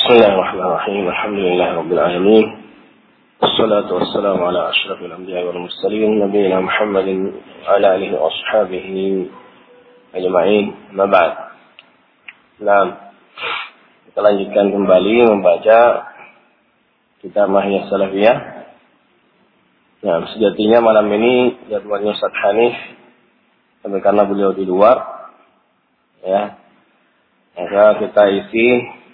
Bismillahirrahmanirrahim. Alhamdulillahirabbil alamin. Wassalatu wassalamu ala asyrafil anbiya'i wal mursalin nabiyina Muhammadin wa ala alihi wa ashabihi ajma'in. Amma ba'd. Nah, kita lanjutkan kembali membaca kitab Mahiyah Salafiyah. Nah, sejatinya malam ini jadwalnya Ustaz Hanif, tapi karena beliau di luar, ya, maka kita isi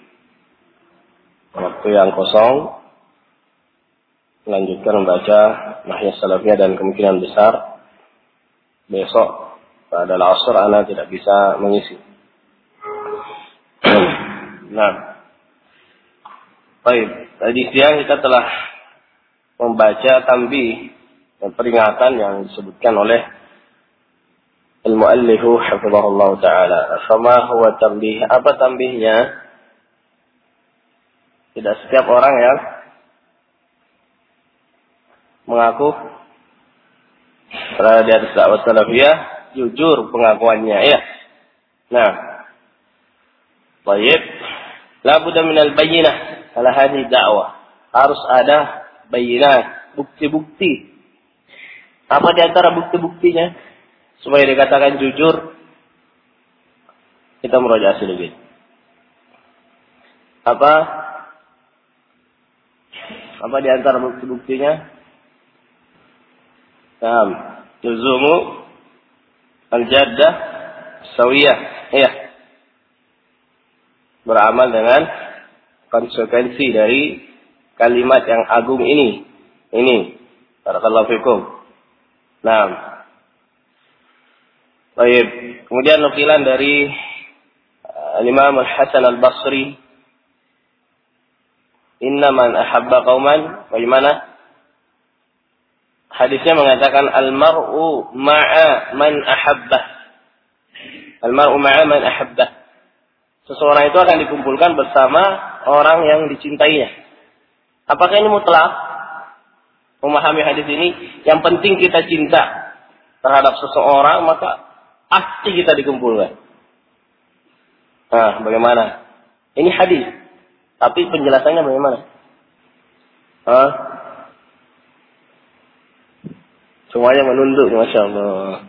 waktu yang kosong, melanjutkan membaca Mahiyah Salafiyah, dan kemungkinan besar besok pada al-asr ana tidak bisa mengisi. Nah, baik, tadi siang kita telah membaca tanbih dan peringatan yang disebutkan oleh al-muallifu hafizahullah ta'ala. Fama huwa tanbih? Apa tanbihnya? Tidak setiap orang yang mengaku berada di atas dakwah salafiyah jujur pengakuannya, ya. Nah, baik, la budda minal bayyinah ala hadhihi dakwah. Harus ada bayyinah, bukti-bukti. Apa di antara bukti-buktinya supaya dikatakan jujur? Kita merajaah sedikit. Apa di antara bukti-buktinya? Luzumu al-jaddah sawiyah. Iya. Beramal dengan konsekuensi dari kalimat yang agung ini. Barakallahu fikum. Nah. Baik. Kemudian nukilan dari Imam Al-Hasan Al-Basri, inna man ahabba qauman, bagaimana? Hadisnya mengatakan al-mar'u ma'a man ahabbah. Al-mar'u ma'a man ahabbah. Seseorang itu akan dikumpulkan bersama orang yang dicintainya. Apakah ini mutlak? Memahami hadis ini, yang penting kita cinta terhadap seseorang, maka pasti kita dikumpulkan. Nah, bagaimana? Ini hadis. Tapi penjelasannya bagaimana? Semuanya menunduk, Masya Allah.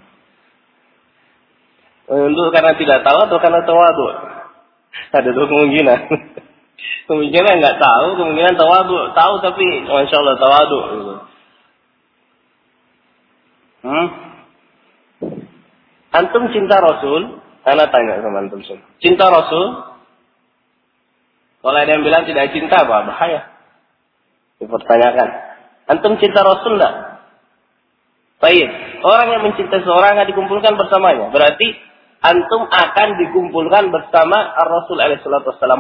Menunduk karena tidak tahu atau karena tawadu? Ada dua kemungkinan. Kemungkinan nggak tahu, kemungkinan tawadu. Tahu tapi Masya Allah tawadu. Antum cinta Rasul? Ana tanya sama antum semua. Cinta Rasul? Kalau ada yang bilang tidak cinta, bahaya. Dipertanyakan. Antum cinta Rasul enggak? Baik. Orang yang mencintai seorang akan dikumpulkan bersamanya. Berarti antum akan dikumpulkan bersama Ar-Rasul SAW.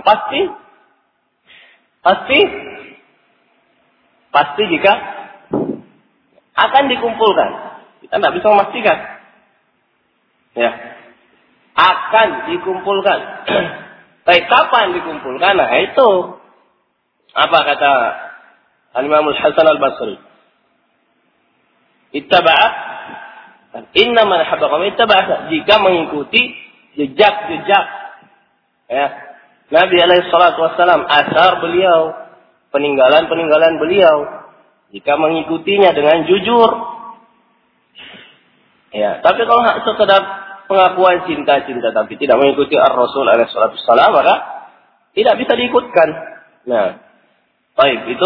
Pasti jika akan dikumpulkan. Kita tidak bisa memastikan. Ya. Akan dikumpulkan. Baik, kapan dikumpulkan? Nah, itu. Apa kata Al-Imam Al-Hasan Al-Basri? Ittaba'a. Inna man ahabba qauman ittaba'a. Jika mengikuti jejak-jejak, ya, Nabi alaihi salatu wassalam, asar beliau, peninggalan-peninggalan beliau, jika mengikutinya dengan jujur. Ya, tapi kalau sekedar pengakuan cinta-cinta tapi tidak mengikuti Ar-Rasul alaihi salatu wassalam, maka tidak bisa diikutkan. Nah, baik, itu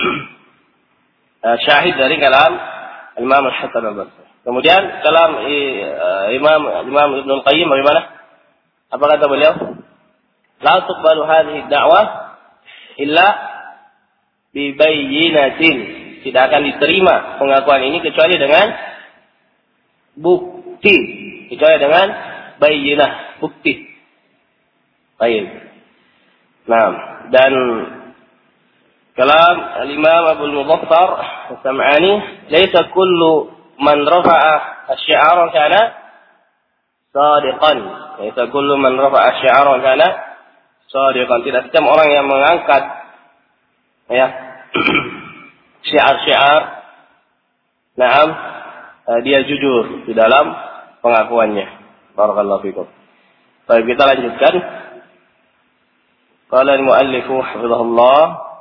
syahid dari kalam Imam Al-Hasan Al-Basri. Kemudian kalam Imam Ibn Al-Qayyim bagaimana? Apa kata beliau? La tuqbalu hadhihi da'wah illa bi bayyinatin. Tidak akan diterima pengakuan ini kecuali dengan bukti. Kecuali dengan bayyinah, bukti. Baik. Nah, dan kalam al-Imam Abu al-Mubattar As-Sam'ani, "Laisa kullu man rafa'a asy-syi'ara kana shadiqan." Laisa kullu man rafa'a asy-syi'ara kana shadiqan. Tidak setiap orang yang mengangkat, ya, syiar-syiar, na'am, dia jujur di dalam pengakuannya. Barakallahu fikum. Baik, kita lanjutkan. Qala al-muallif hafizahullah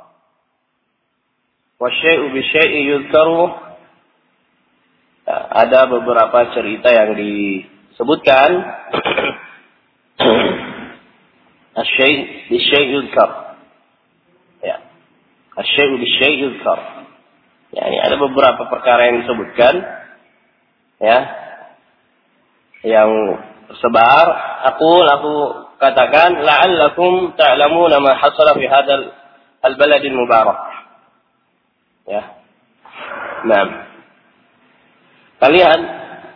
wa syai'u bi syai'i yuzkaru. Ada beberapa cerita yang disebutkan asy-syai' bi syai' yuzkar. Ya. Asy-syai'u bi syai' yuzkar. Yani ada beberapa perkara yang disebutkan ya yang tersebar. Aku katakan la'allakum ta'lamuna ma hasala fi hadzal al-balad al-mubarak. Ya. Nah, kalian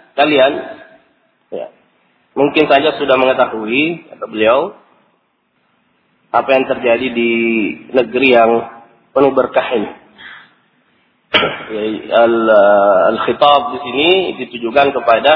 ya, mungkin saja sudah mengetahui kata beliau apa yang terjadi di negeri yang penuh berkah ini. Al-khitab di sini ditujukan kepada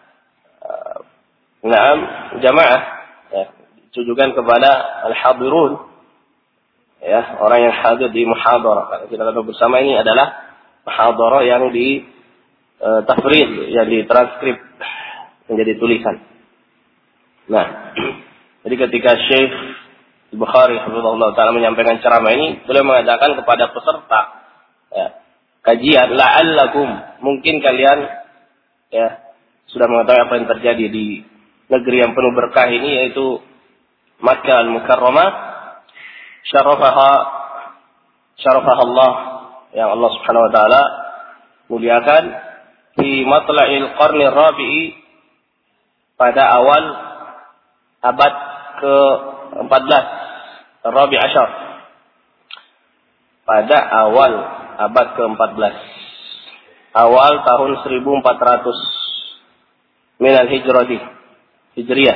jamaah, ya, ditujukan kepada al-hadirun, ya, orang yang hadir di muhadarah. Kalau kita kata bersama ini adalah muhadarah yang di tafrid, yang ditranskrip menjadi tulisan. Nah, jadi ketika Syekh Bukhari Hafizahullah Ta'ala menyampaikan ceramah ini, beliau mengatakan kepada peserta ya, kajian, la'allakum, mungkin kalian ya sudah mengetahui apa yang terjadi di negeri yang penuh berkah ini, yaitu Makkah al-Mukarramah, syarafaha Allah, yang Allah Subhanahu wa taala muliakan, fi matla'il qarni rabi'i, pada awal abad ke-14, Rabi' Asyar, pada awal abad ke-14, awal tahun 1400 minal hijriyah.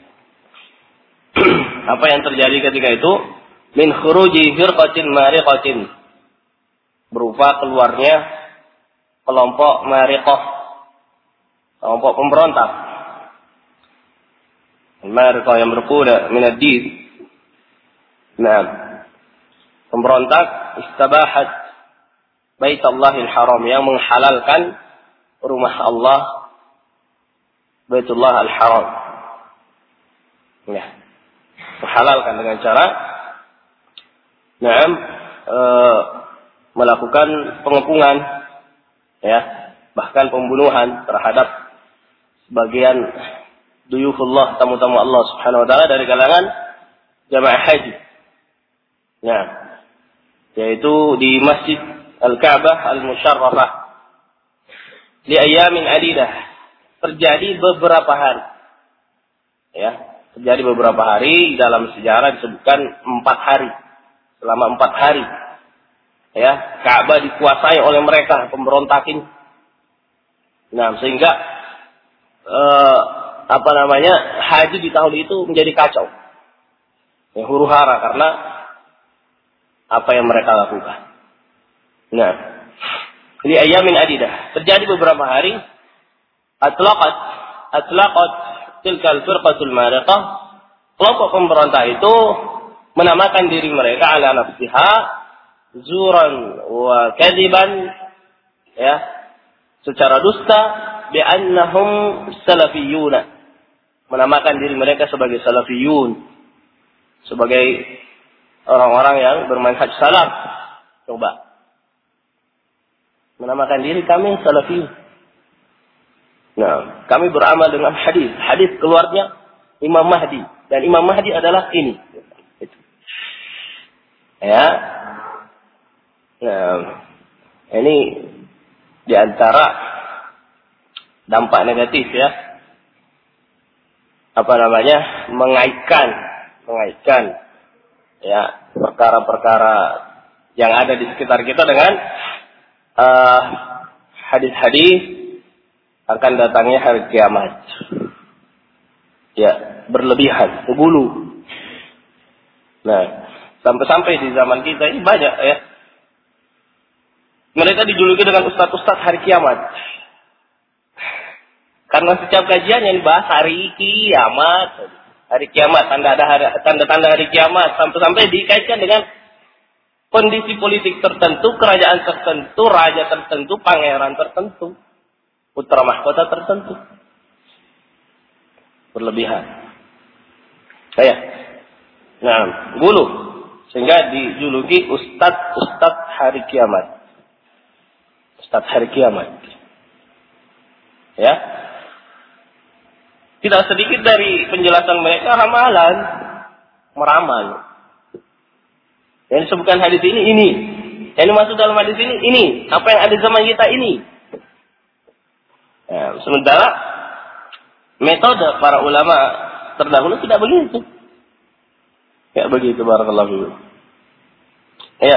Apa yang terjadi ketika itu? Min khuruji firqatin mariqatin, berupa keluarnya kelompok mariqah, kelompok pemberontak. Mariqah yang berkuda min ad-din. Nah, pemberontak istabahat Baitullahil Haram, yang menghalalkan rumah Allah, Baitullah Al-Haram. Ya. Menghalalkan dengan cara melakukan pengepungan, ya, bahkan pembunuhan terhadap sebagian duyufullah, tamu-tamu Allah Subhanahu wa taala dari kalangan jamaah haji. Ya. Yaitu di Masjid Al-Ka'bah Al-Musyarrafah. Di ayamin adidah, terjadi beberapa hari. Ya, terjadi beberapa hari, dalam sejarah disebutkan 4 hari. Selama 4 hari. Ya, Ka'bah dikuasai oleh mereka, pemberontakin. Nah, sehingga haji di tahun itu menjadi kacau. Ya, huru-hara karena apa yang mereka lakukan. Nah, di ayamin adidah, terjadi beberapa hari, atlaqat tilkal firqatul mariqah, kelompok pemberontak itu menamakan diri mereka ala nafsiha zuran wa kadiban, ya, secara dusta, bi annahum salafiyuna, menamakan diri mereka sebagai salafiyun, sebagai orang-orang yang bermanhaj salaf. Coba menamakan diri kami salafi. Nah, kami beramal dengan hadis keluarnya Imam Mahdi, dan Imam Mahdi adalah ini. Ya. Nah, ini di antara dampak negatif, ya. Mengaitkan ya perkara-perkara yang ada di sekitar kita dengan hadis-hadis akan datangnya hari kiamat. Ya, berlebihan, bergulu. Nah, sampai-sampai di zaman kita ini banyak, ya, mereka dijuluki dengan ustaz-ustaz hari kiamat. Karena setiap kajian yang dibahas hari kiamat, tanda-tanda hari kiamat, sampai-sampai dikaitkan dengan kondisi politik tertentu, kerajaan tertentu, raja tertentu, pangeran tertentu, putra mahkota tertentu. Berlebihan. Nah, gulu. Sehingga dijuluki Ustaz hari kiamat. Ustaz hari kiamat. Ya. Tidak sedikit dari penjelasan mereka ramalan, meramal. Yang disebutkan hadis ini. Yang masuk dalam hadis ini. Apa yang ada zaman kita ini. Ya, sementara metode para ulama terdahulu tidak begitu. Ya begitu, barakallahu fiikum. Ya.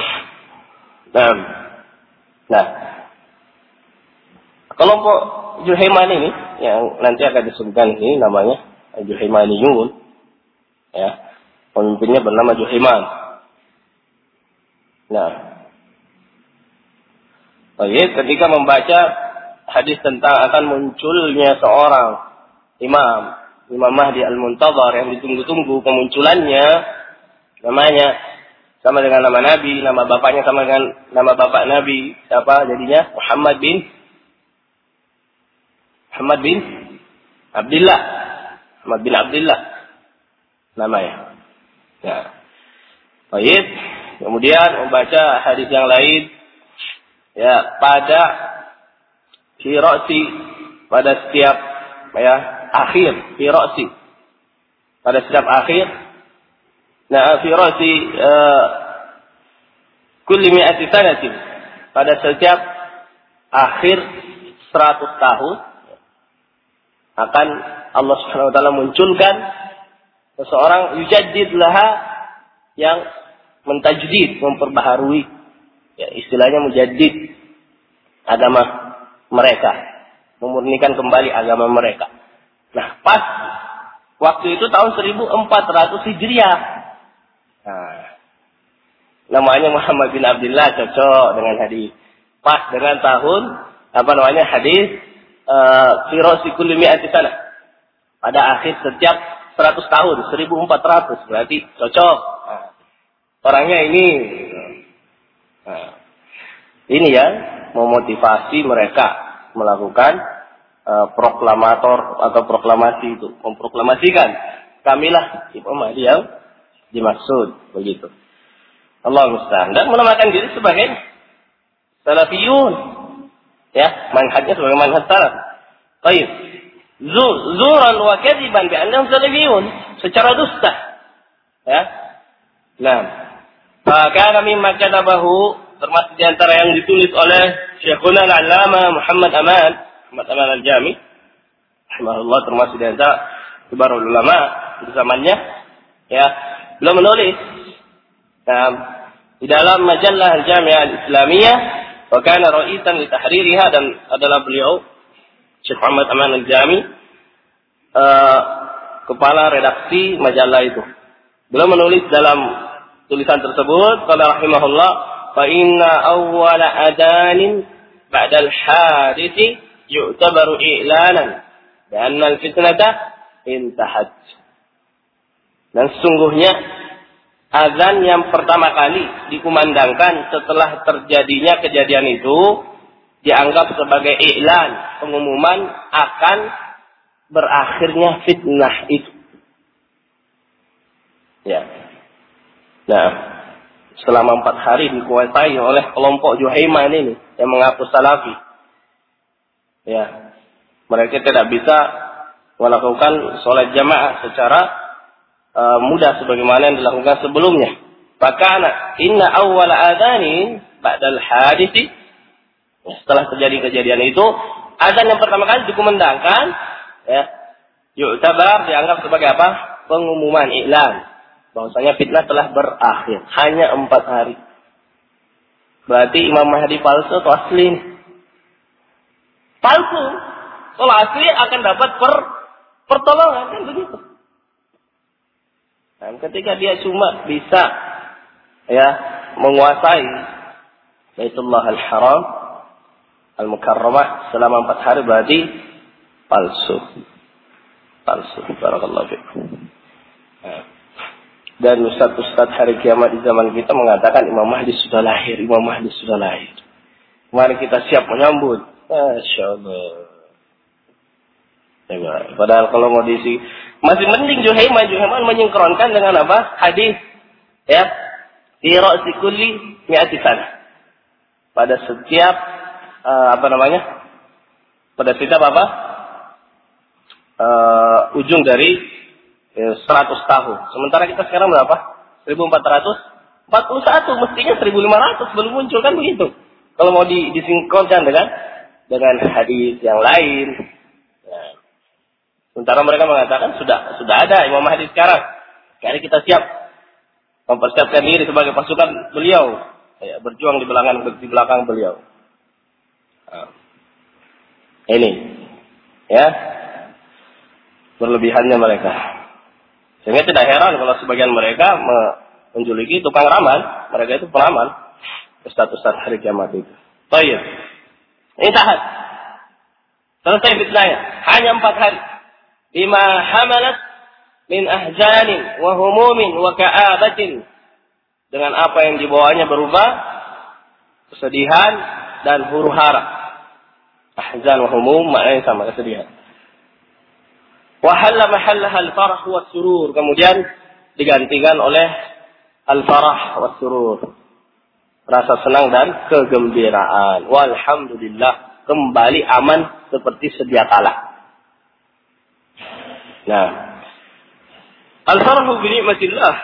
Nah, kelompok Juhaiman ini yang nanti akan disebutkan ini namanya Juhaimaniyun. Ya. Pemimpinnya bernama Juhaiman. Nah. Ketika membaca hadis tentang akan munculnya seorang Imam Mahdi Al-Muntadhar yang ditunggu-tunggu kemunculannya, namanya sama dengan nama Nabi, nama bapaknya sama dengan nama bapak Nabi, siapa jadinya? Muhammad bin Abdullah namanya. Ya. Baik, kemudian membaca hadis yang lain ya pada setiap akhir pada setiap akhir. Nah, firasi kulli mi'ati sanatin, pada setiap akhir 100 tahun akan Allah Subhanahu wa taala munculkan seseorang yujaddid laha, yang mentajdid, memperbaharui, ya istilahnya mujaddid agama mereka, memurnikan kembali agama mereka. Nah, pas waktu itu tahun 1400 Hijriah. Nah, namanya Muhammad bin Abdullah, cocok dengan hadis. Pas dengan tahun hadis firasi kulli mi'ati sana. Pada akhir setiap 100 tahun, 1400 berarti cocok. Nah, orangnya ini. Nah, ini ya memotivasi mereka melakukan proklamator atau proklamasi itu, memproklamasikan kamilah Imam Mahdi yang dimaksud, begitu. Allah musta'an, dan menamakan diri sebagai salafiyun, ya, manhajnya sebagai manhaj salaf. Baik, zuran wa kadiban bi annahum salafiyun, secara dusta, ya. Nah, fakana mimma katabahu, termasuk di antara yang ditulis oleh Syekhuna Al-Allamah Muhammad Aman Al-Jami, rahimahullah, termasuk di antara kibarul ulama di zamannya, ya, beliau menulis di dalam majalah Al-Jami'ah Al-Islamiyah, wa kana ra'isan li tahririha, dan adalah beliau Syekh Muhammad Aman Al-Jami kepala redaksi majalah itu. Beliau menulis dalam tulisan tersebut, qala rahimahullah, fa inna awwala adanin ba'da al-hadithi yu'tabaru i'lanan dan al-fitnata intahat. Dan sesungguhnya azan yang pertama kali dikumandangkan setelah terjadinya kejadian itu dianggap sebagai i'lan, pengumuman akan berakhirnya fitnah itu. Ya. Nah, selama 4 hari dikuasai oleh kelompok Juhaiman ini yang mengaku salafi. Ya, mereka tidak bisa melakukan sholat jamaah secara mudah sebagaimana yang dilakukan sebelumnya. Fakana inna awwal adani ba'dal hadithi, setelah terjadi kejadian itu, azan yang pertama kali dikumandangkan, ya, yu'tabar, dianggap sebagai apa? Pengumuman, iklan bahwasanya fitnah telah berakhir. Hanya 4 hari. Berarti Imam Mahdi palsu atau asli? Palsu. Kalau asli akan dapat pertolongan, kan begitu. Dan ketika dia cuma bisa, ya, menguasai Baitullah Al-Haram Al-Mukarramah selama 4 hari, berarti palsu. Barakallahu fiikum. Dan ustaz-ustaz hari kiamat di zaman kita mengatakan Imam Mahdi sudah lahir. Mari kita siap menyambut. Masya Allah. Ya, padahal kalau Masih mending Juhaiman menyingkronkan dengan apa? Hadis ya. Fi ra'si kulli mi'ati sanah. Pada setiap pada setiap ujung dari 100 tahun. Sementara kita sekarang berapa? 1441, mestinya 1500 belum muncul kan begitu. Kalau mau disinkronkan dengan hadis yang lain. Ya. Sementara mereka mengatakan sudah ada Imam Mahdi sekarang. Sekarang kita siap mempersiapkan diri sebagai pasukan beliau, ya, berjuang di belakang beliau. Nah, ini, ya, berlebihannya mereka. Sehingga tidak heran kalau sebagian mereka menjuluki tukang ramal. Mereka itu peramal statusan hari kiamat itu. Baik. Ini tahan. Selesai fitnahnya. Hanya 4 hari. Bima hamalat min ahzanin wa humumin wa ka'abatin. Dengan apa yang dibawanya berupa kesedihan dan huru-hara. Ahzan wa humum maknanya sama, kesedihan. Wahalla mahallaha al-farah wa surur. Kemudian digantikan oleh al-farah wa surur. Rasa senang dan kegembiraan. Walhamdulillah. Kembali aman seperti sedia kala. Nah. Al-farahu bi ni'matillah.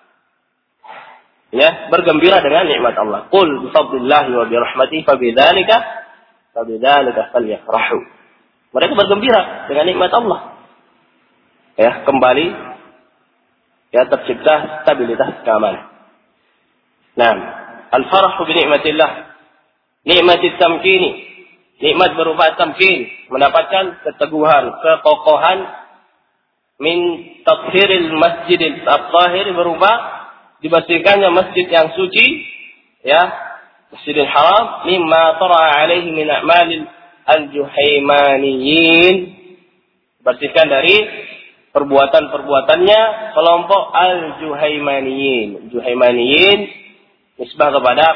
Ya, bergembira dengan nikmat Allah. Qul bi fadlillahi wa bi rahmatihi fabidzalika falyafrahu. Mereka bergembira dengan nikmat Allah. Ya, kembali ya tercipta stabilitas keamanan. Nah, al-farahu bi ni'matillah, nikmatit tamkini, nikmat berupa tamkin, mendapatkan keteguhan, kekokohan min tathhiril masjidil at-tahir, berupa dibersihkannya masjid yang suci, ya, Masjidil Haram, mimma tara'a alaihi min a'malil al-juhaimaniyin, bersihkan dari perbuatan-perbuatannya kelompok al-juhaimaniyin. Juhaimaniyin nisbah kepada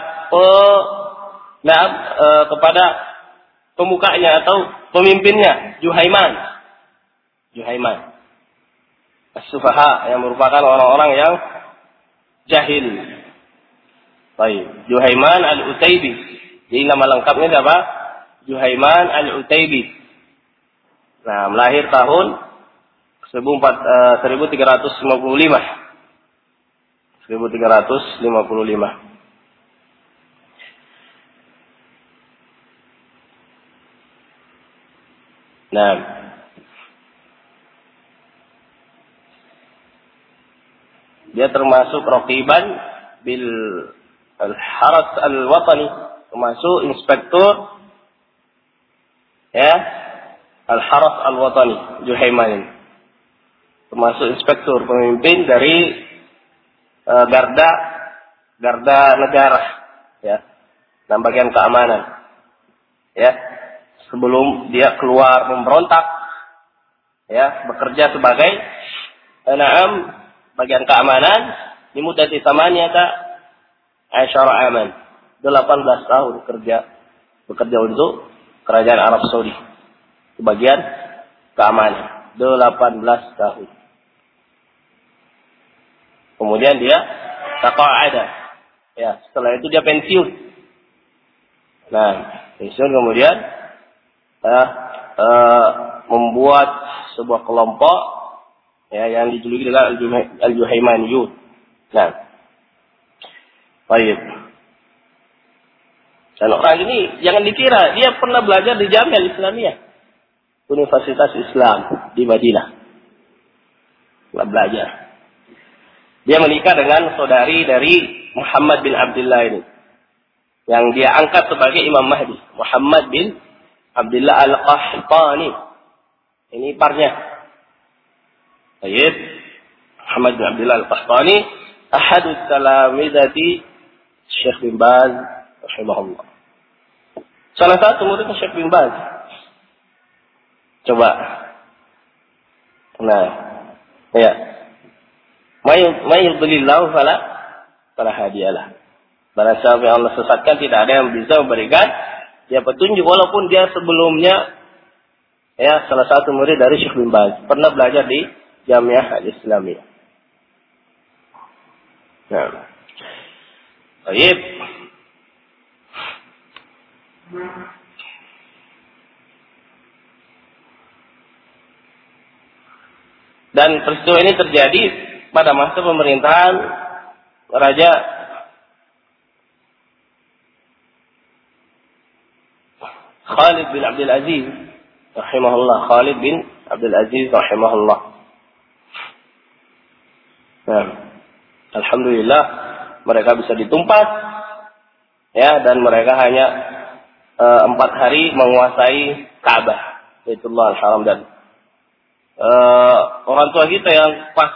kepada pemukanya atau pemimpinnya, Juhaiman. As-sufaha, yang merupakan orang-orang yang jahil. Baik, Juhaiman al-Utaibi. Jadi nama lengkapnya apa? Juhaiman al-Utaibi. Nah, melahir tahun 1355. Nah, dia termasuk raqiban bil al-haras al-watani, termasuk inspektur ya al-haras al-watani, Juhaiman ini. Termasuk inspektur, pemimpin dari garda negara, ya, dan bagian keamanan, ya, sebelum dia keluar memberontak, ya, bekerja sebagai bagian keamanan di mudati samaniyata asyara aman, 18 tahun bekerja untuk kerajaan Arab Saudi di bagian keamanan, 18 tahun. Kemudian dia taqa'ada. Ya, setelah itu dia pensiun. Nah, pensiun kemudian membuat sebuah kelompok ya yang dijuluki dengan al-Juhaimaniyun. Nah, baik. Dan orang ini jangan dikira dia pernah belajar di Jamiah Islamiyah, Universitas Islam di Madinah. Pernah belajar. Dia menikah dengan saudari dari Muhammad bin Abdullah ini, yang dia angkat sebagai Imam Mahdi, Muhammad bin Abdullah al-Qahtani. Ini iparnya. Baik. Muhammad bin Abdullah al-Qahtani, ahadus talamidati Syekh bin Baz rahimahullah. Salah satu muridnya Syekh bin Baz. Coba. Nah, ya. May yudlillahu fala hadiyalah. Barang siapa yang Allah sesatkan, tidak ada yang bisa memberikan dia petunjuk, walaupun dia sebelumnya ya salah satu murid dari Syekh bin Baz, pernah belajar di Jamiah Al-Islamiyah. Nah. Baik. Dan peristiwa ini terjadi pada masa pemerintahan Raja Khalid bin Abdul Aziz rahimahullah. Khalid bin Abdul Aziz rahimahullah. Nah, alhamdulillah mereka bisa ditumpas, ya, dan mereka hanya 4 hari menguasai Ka'bah, Baitullah Al-Haram, dan orang tua kita yang pas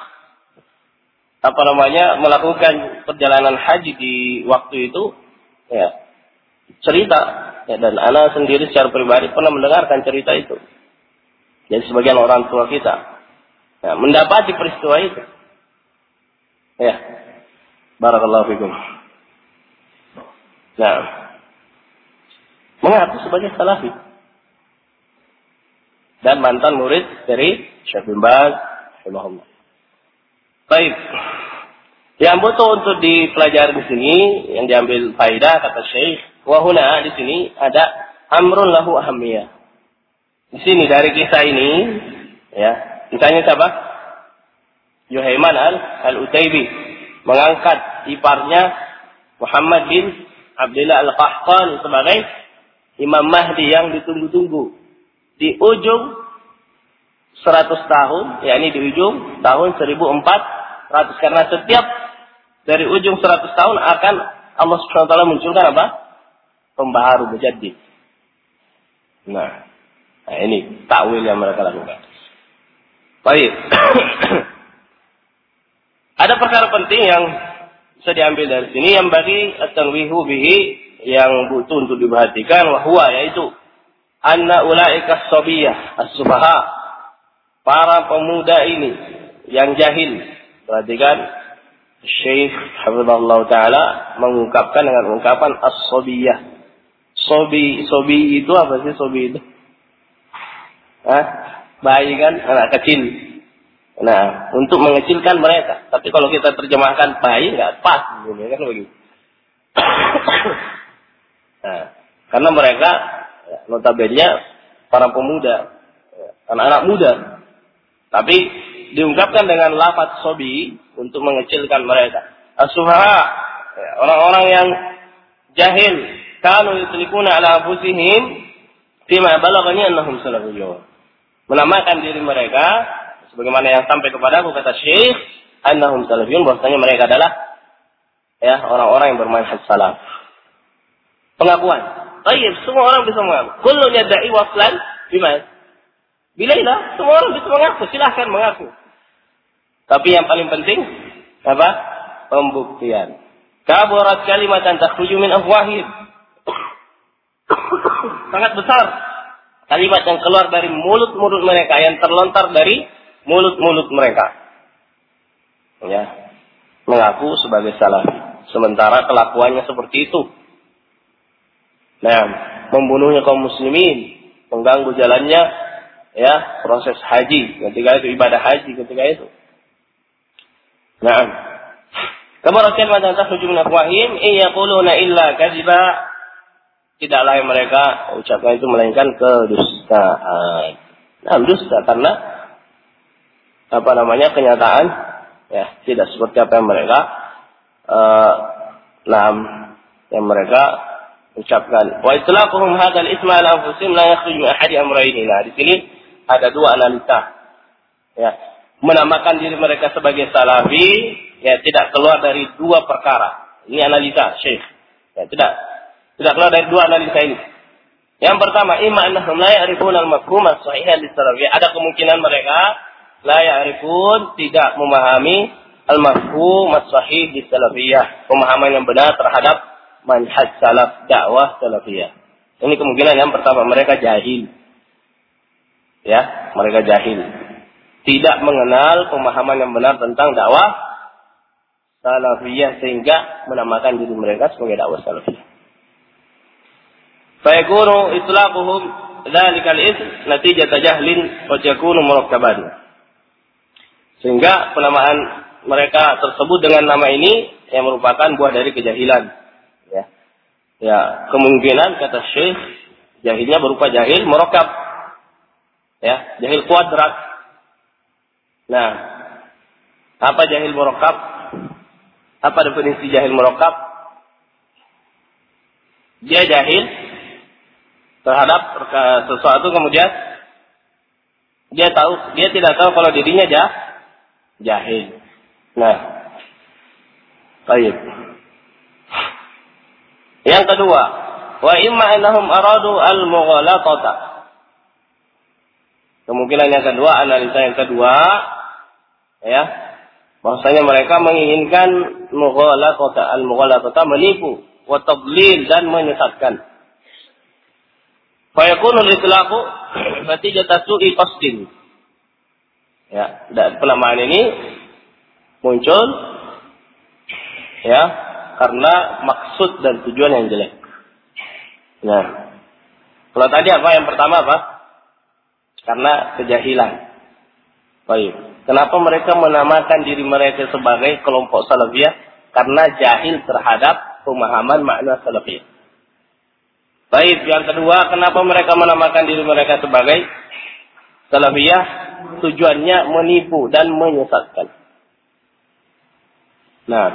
melakukan perjalanan haji di waktu itu, ya, cerita, ya, dan ana sendiri secara pribadi pernah mendengarkan cerita itu dari sebagian orang tua kita, ya, mendapati peristiwa itu, ya, barakallahu fikum. Nah, mengaku sebagai salafi dan mantan murid dari Syekh bin Baz rahimahullah. Baik. Yang butuh untuk dipelajari di sini, yang diambil faidah kata Syekh, wa huna, di sini ada amrun lahu ahamiyah. Di sini dari kisah ini, ya, kisahnya siapa? Yuhaiman al-Utaibi mengangkat iparnya Muhammad bin Abdullah al-Qahtani sebagai Imam Mahdi yang ditunggu-tunggu di ujung 100 tahun, yakni di ujung tahun 1400, karena setiap dari ujung 100 tahun akan Allah Subhanahu wa taala munculkan apa? Pembaharu, mujaddid. Nah, ini takwil yang mereka lakukan. Baik. Ada perkara penting yang bisa diambil dari sini yang bagi at-tanwihu bihi, yang butuh untuk diperhatikan, wa huwa, yaitu anna ulaika as-sabiyah as-sufaha, para pemuda ini yang jahil. Perhatikan, Syekh hafizahullah taala mengungkapkan dengan ungkapan as-sabiyah. Sobi itu apa sih sobi itu? Bayi kan, anak kecil. Nah, untuk mengecilkan mereka. Tapi kalau kita terjemahkan bayi nggak pas, kan begitu. Nah, karena mereka notabene para pemuda, anak-anak muda. Tapi diungkapkan dengan lafaz sobi untuk mengecilkan mereka. As-sufaha, orang-orang yang jahil, kanu yutlikuna ala anfusihim fima balaghani annahum salafiyun. Menamakan diri mereka sebagaimana yang sampai kepadaku, kata Syekh, annahum salafiyun, bahwasanya mereka adalah, ya, orang-orang yang bermanhaj salaf. Pengakuan. Baik, semua orang bisa mengaku. Kullu yad'i waslan bima? Bilailah, semua orang bisa mengaku, silahkan mengaku. Tapi yang paling penting apa? Pembuktian. Kaburat kalimatan takhruju min afwahihim. Sangat besar kalimat yang keluar dari mulut-mulut mereka, yang terlontar dari mulut-mulut mereka. Ya, mengaku sebagai salafi, sementara kelakuannya seperti itu. Nah, membunuhnya kaum muslimin, mengganggu jalannya, ya, proses haji ketika itu, ibadah haji ketika itu. Nah, kama rasul man takhruju min afwahihim in yaquluna illa kadziba, tidaklah yang mereka ucapkan itu melainkan kedustaan. Nah, dusta karena kenyataan, ya, tidak seperti apa yang mereka yang mereka ucapkan. Wa itlaquhum hadzal isma ala anfusihim la yakhruju min ahadi amrayni. Nah, di sini ada dua analisa. Ya, menamakan diri mereka sebagai salafi, ya, tidak keluar dari dua perkara. Ini analisa Syekh. Ya, tidak keluar dari dua analisa ini. Yang pertama, imma annahum la ya'rifuna al-mafhum as-sahih lis-salafiyah. Ada kemungkinan mereka la ya'rifun, tidak memahami al-mafhum as-sahih lis-salafiyah, pemahaman yang benar terhadap manhaj salaf, dakwah salafiyah. Ini kemungkinan yang pertama, mereka jahil. Ya, mereka jahil. Tidak mengenal pemahaman yang benar tentang dakwah salafiyah sehingga menamakan diri mereka sebagai dakwah salafiyah. Fa yakunu itlaquhum dzalikal ism natijata jahlin wa yakunu murakkaban. Sehingga penamaan mereka tersebut dengan nama ini yang merupakan buah dari kejahilan. Ya, ya kemungkinan kata Syekh jahilnya berupa jahil murakkab. Ya, jahil kuadrat. Nah, apa jahil murakkab? Apa definisi jahil murakkab? Dia jahil terhadap sesuatu, kemudian dia tidak tahu kalau dirinya jahil. Nah, baik. Yang kedua, wa imma annahum aradu al-mughalatata. Kemungkinan yang kedua, analisa yang kedua, ya, bahwasanya mereka menginginkan al-mughalatata, menipu, wa tadlil, dan menyesatkan. Fa yakunu al-itlaqu natijata su'i qasdin. Ya, dan penamaan ini muncul ya karena maksud dan tujuan yang jelek. Nah, kalau tadi apa? Yang pertama apa? Karena kejahilan. Baik. Kenapa mereka menamakan diri mereka sebagai kelompok salafiyah? Karena jahil terhadap pemahaman makna salafiyah. Baik, yang kedua, kenapa mereka menamakan diri mereka sebagai salafiyah? Tujuannya menipu dan menyesatkan. Nah,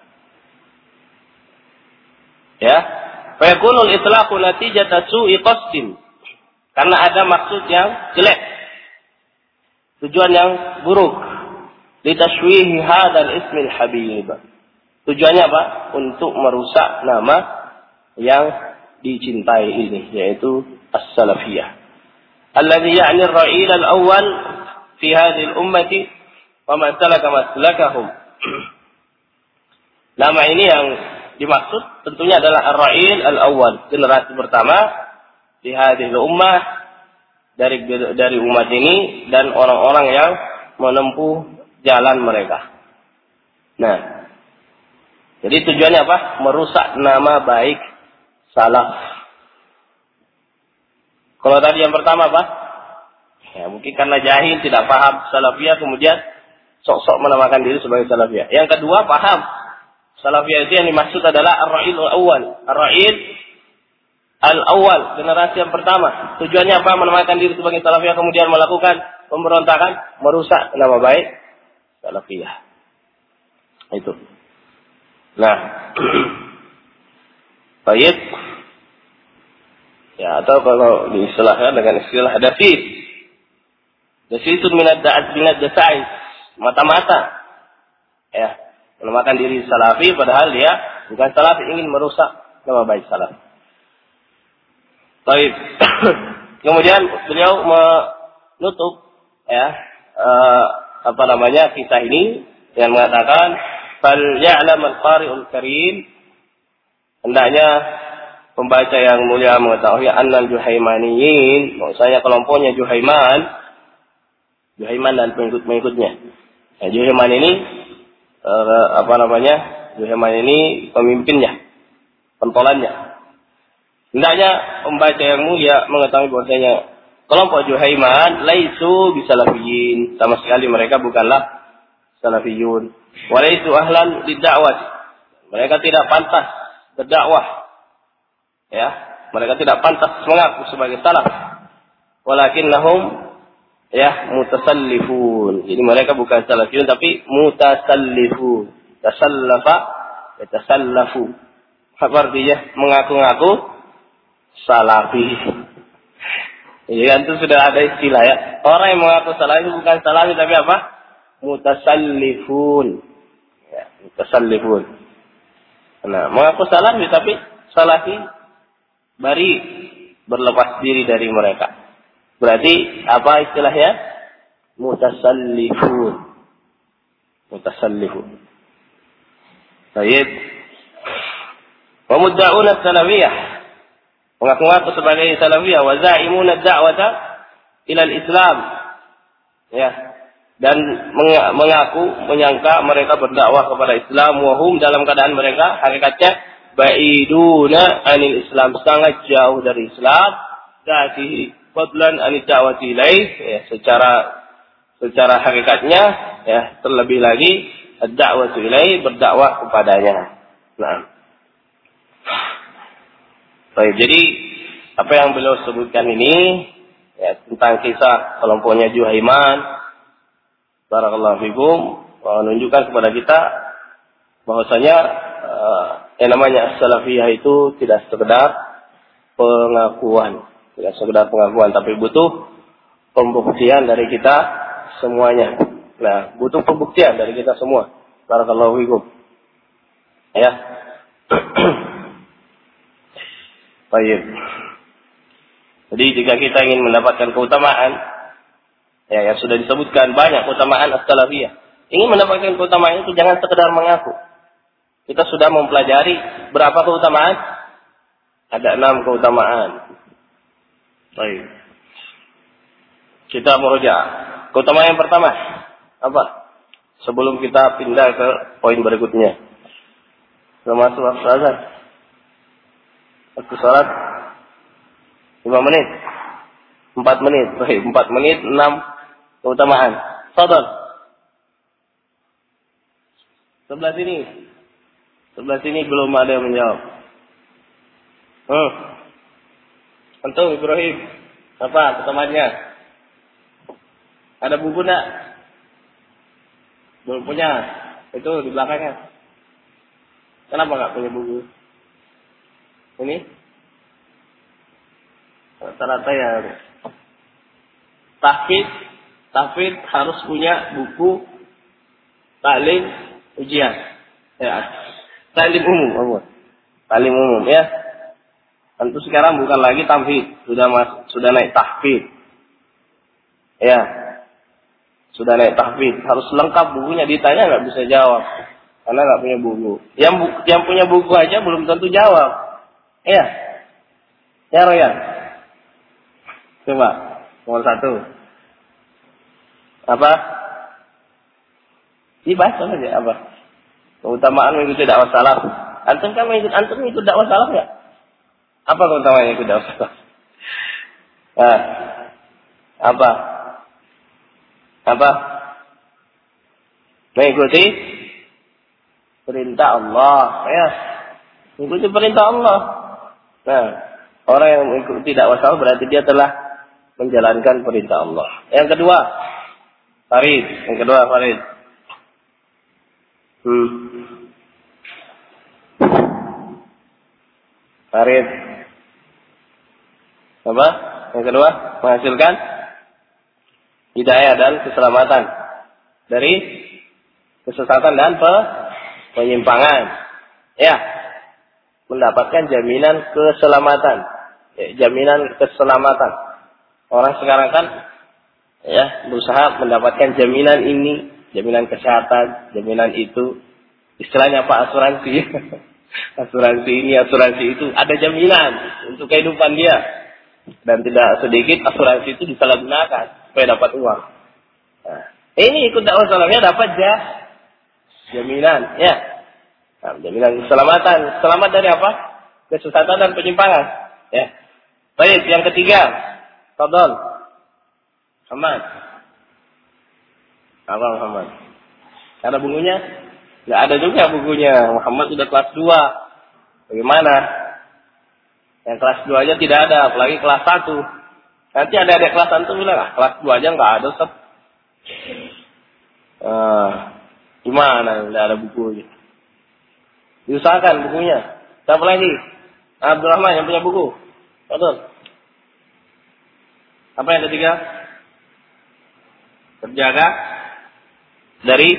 ya, fa yakunul itlaqu natijata su'i qasdin. Karena ada maksud yang jelek, tujuan yang buruk. Litashwihi hadzal ismil habib. Tujuannya apa? Untuk merusak nama yang dicintai ini, yaitu as-salafiyah. Alladhi ya'ni ar-ra'il al-awwal fi hadhihi al-ummati wa man salaka maslakahum. Nama ini yang dimaksud tentunya adalah ar-ra'il al-awwal, generasi pertama di hadhihi al-ummah, dari umat ini dan orang-orang yang menempuh jalan mereka. Nah, jadi tujuannya apa? Merusak nama baik salaf. Kalau tadi yang pertama apa? Ya, mungkin karena jahil, tidak paham salafiyah, kemudian sok-sok menamakan diri sebagai salafiyah. Yang kedua, paham salafiyah itu yang dimaksud adalah ar-ra'il al-awwal. Ar-ra'il al-awwal, generasi yang pertama. Tujuannya apa? Menamakan diri sebagai salafiyah, kemudian melakukan pemberontakan, merusak nama baik salafiyah. Itu. Nah, baik. Ya, atau kalau diistilahkan dengan istilah dafid. Dafidun minad dasa'is, mata-mata. Ya, menamakan diri salafi padahal dia bukan salafi, ingin merusak nama baik salaf. Baik. Kemudian beliau menutup ya kisah ini dengan mengatakan fal ya'lam al-qari'ul karim, hendaknya pembaca yang mulia mengetahui annal Juhaimaniyin, maksudnya kelompoknya Juhaiman dan pengikut-pengikutnya. Ya, Juhaiman ini Juhaiman ini pemimpinnya, pentolannya. Hendaknya pembaca yang mulia mengetahui bahwasanya kelompok Juhaiman laisu bisalafiyin, sama sekali mereka bukanlah salafiyun. Wa laisu ahlan lidda'wah, mereka tidak pantas berdakwah. Ya, mereka tidak pantas mengaku sebagai salaf. Walakinnahum mutasallifun. Jadi mereka bukan salafiyun tapi mutasallifun. Tasallafa, yatasallafu. Apa artinya? Mengaku-ngaku salafi. Ya, itu sudah ada istilah ya. Orang yang mengaku salafi bukan salafi tapi apa? Mutasallifun. Ya, mutasallifun. Nah, mengaku salafi tapi salafi bari, berlepas diri dari mereka. Berarti apa istilahnya? Mutasallifun. Mutasallifun. Baik. Wa mudda'una salafiyah, mengaku-ngaku sebagai salafiyah, wa za'imuna da'wata ila al-Islam. Ya. Dan menyangka mereka berdakwah kepada Islam, wa hum, dalam keadaan mereka hakikatnya ba'iduna anil Islam, sangat jauh dari Islam. Da'ati fadlan anid da'wati ilaih, ya, secara secara hakikatnya ya terlebih lagi ad-da'watu ilaihi, berdakwah kepadanya. Nah. Baik, jadi apa yang beliau sebutkan ini ya tentang kisah kelompoknya Juhaiman, barakallahu fikum, menunjukkan kepada kita bahwasanya yang namanya as-salafiyah itu tidak sekedar pengakuan, tapi butuh pembuktian dari kita semuanya. Nah, butuh pembuktian dari kita semua. Barakallahu fikum. Ya. Baik. Jadi jika kita ingin mendapatkan keutamaan, ya yang sudah disebutkan banyak keutamaan as-salafiyah. Ingin mendapatkan keutamaan itu jangan sekedar mengaku. Kita sudah mempelajari berapa keutamaan? Ada 6 keutamaan. Baik. Kita merujuk. Keutamaan yang pertama apa? Sebelum kita pindah ke poin berikutnya. Termasuk waktu azan. Waktu salat 5 menit. 4 menit. Baik, 4 menit 6 keutamaan. Fadhal. Sebelah sini belum ada yang menjawab. Antum Ibrahim, apa keutamaannya? Ada buku enggak? Belum punya. Itu di belakangnya. Kenapa enggak punya buku? Ini? Rata-rata ya. Tahfidz harus punya buku taklim ujian. Ya. Taklim umum. Taklim umum ya. Tentu sekarang bukan lagi tamhid, sudah naik tahfidz. Ya. Sudah naik tahfidz, harus lengkap bukunya, ditanya enggak bisa jawab karena enggak punya buku. Yang punya buku aja belum tentu jawab. Ya. Ya Royan. Coba, nomor 1. Apa? Dibahas saja apa? Keutamaan mengikuti dakwah salaf. Antum ikut dakwah salaf enggak? Apa keutamaannya ikut dakwah salaf? Nah, apa? Mengikuti perintah Allah, ya. Mengikuti perintah Allah. Nah, orang yang mengikuti dakwah salaf berarti dia telah menjalankan perintah Allah. Yang kedua, Farid. Farid. Apa? Yang kedua, menghasilkan hidayah dan keselamatan dari kesesatan dan penyimpangan. Ya. Mendapatkan jaminan keselamatan. Jaminan keselamatan. Orang sekarang kan ya berusaha mendapatkan jaminan ini, jaminan kesehatan, jaminan itu. Istilahnya apa? Asuransi. Asuransi ini, asuransi itu. Ada jaminan untuk kehidupan dia. Dan tidak sedikit asuransi itu disalahgunakan supaya dapat uang. Nah, ini ikut dakwah salafnya dapat jaminan, ya. Nah, jaminan keselamatan. Selamat dari apa? Kesesatan dan penyimpangan. Ya. Baik, yang ketiga. Fadhal. Muhammad. Abang Muhammad. Ada bukunya? Nggak ada juga bukunya. Muhammad sudah kelas 2. Bagaimana? Yang kelas 2 aja tidak ada, apalagi kelas 1. Nanti ada kelas 1 bilang, kelas 2 aja nggak ada, Ustaz. Gimana? Nggak ada bukunya. Diusahakan bukunya. Siapa lagi? Abdurrahman yang punya buku. Betul. Apa yang ketiga? Terjaga dari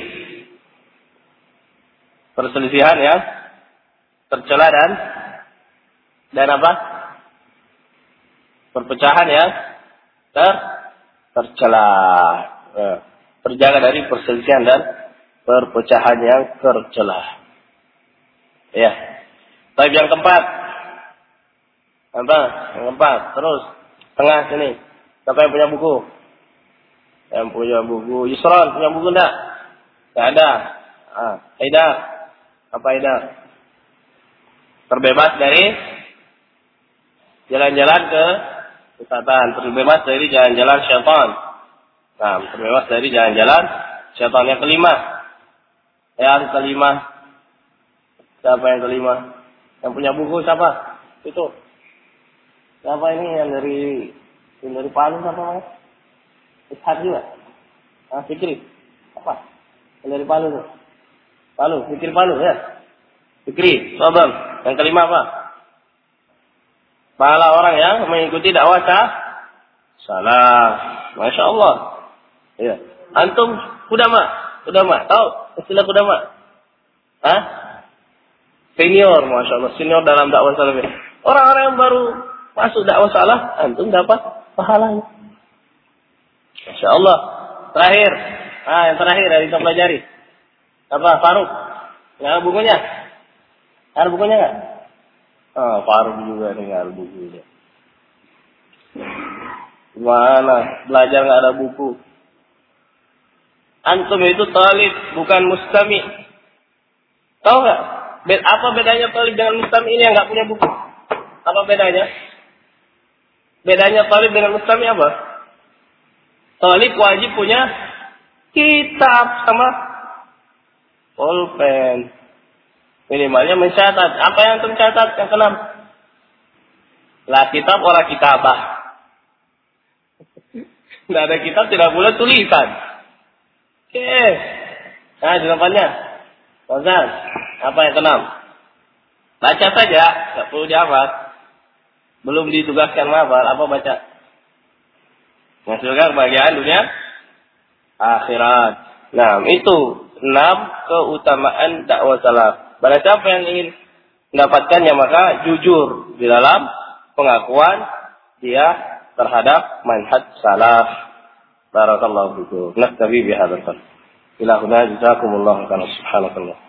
perselisihan ya, tercela dan apa? Perpecahan ya, tercela. Terjaga dari perselisihan dan perpecahan yang tercela. Ya. Tapi yang keempat. Apa? Yang keempat. Terus tengah sini. Siapa yang punya buku? Yang punya buku. Yusron punya buku enggak? Enggak ada. Aida. Apa Aida? Terbebas dari jalan-jalan ke kesesatan. Terbebas dari jalan-jalan syaitan. Nah, terbebas dari jalan-jalan syaitan. Yang kelima. Yang kelima. Siapa yang kelima? Yang punya buku siapa? Itu. Siapa ini yang dari Palu siapa? Ishak juga. Ah, Fikri. Apa? Yang dari Palu tuh. Fikri Palu ya. Fikri, Sobam. Yang kelima apa? Pahala orang yang mengikuti dakwah salah. Masya Allah. Ya. Antum kudama. Tahu istilah kudama? Hah? Senior, Masya Allah. Senior dalam dakwah salafiyah. Orang-orang yang baru masuk dakwah salah, antum dapat pahalanya. Masya Allah. Terakhir. Yang terakhir yang kita pelajari. Apa? Faruk. Nggak ada bukunya? Ada bukunya nggak? Faruk juga nih, nggak ada bukunya. Gimana? Belajar nggak ada buku? Antum itu talib, bukan mustami. Tahu nggak? Apa bedanya talib dengan mustami ini yang nggak punya buku? Apa bedanya? Bedanya talib dengan mustami apa? Talib wajib punya kitab sama pulpen. Minimalnya mencatat. Apa yang antum catat? Yang keenam. La kitab ora kitabah. Tidak ada kitab, tidak boleh tulisan. Oke. Nah, jawabannya. Fauzan, apa yang keenam? Baca saja, tidak perlu dihafal. Belum ditugaskan menghafal, apa baca? Menghasilkan kebahagiaan dunia akhirat. Nah, itu 6 keutamaan dakwah salaf. Barang siapa yang ingin mendapatkannya, maka jujur di dalam pengakuan dia terhadap manhaj salaf. Barakallahu fikum. Naktabi bihadzal qadar. Ila huna jazakumullahu khairan. Subhanakallah.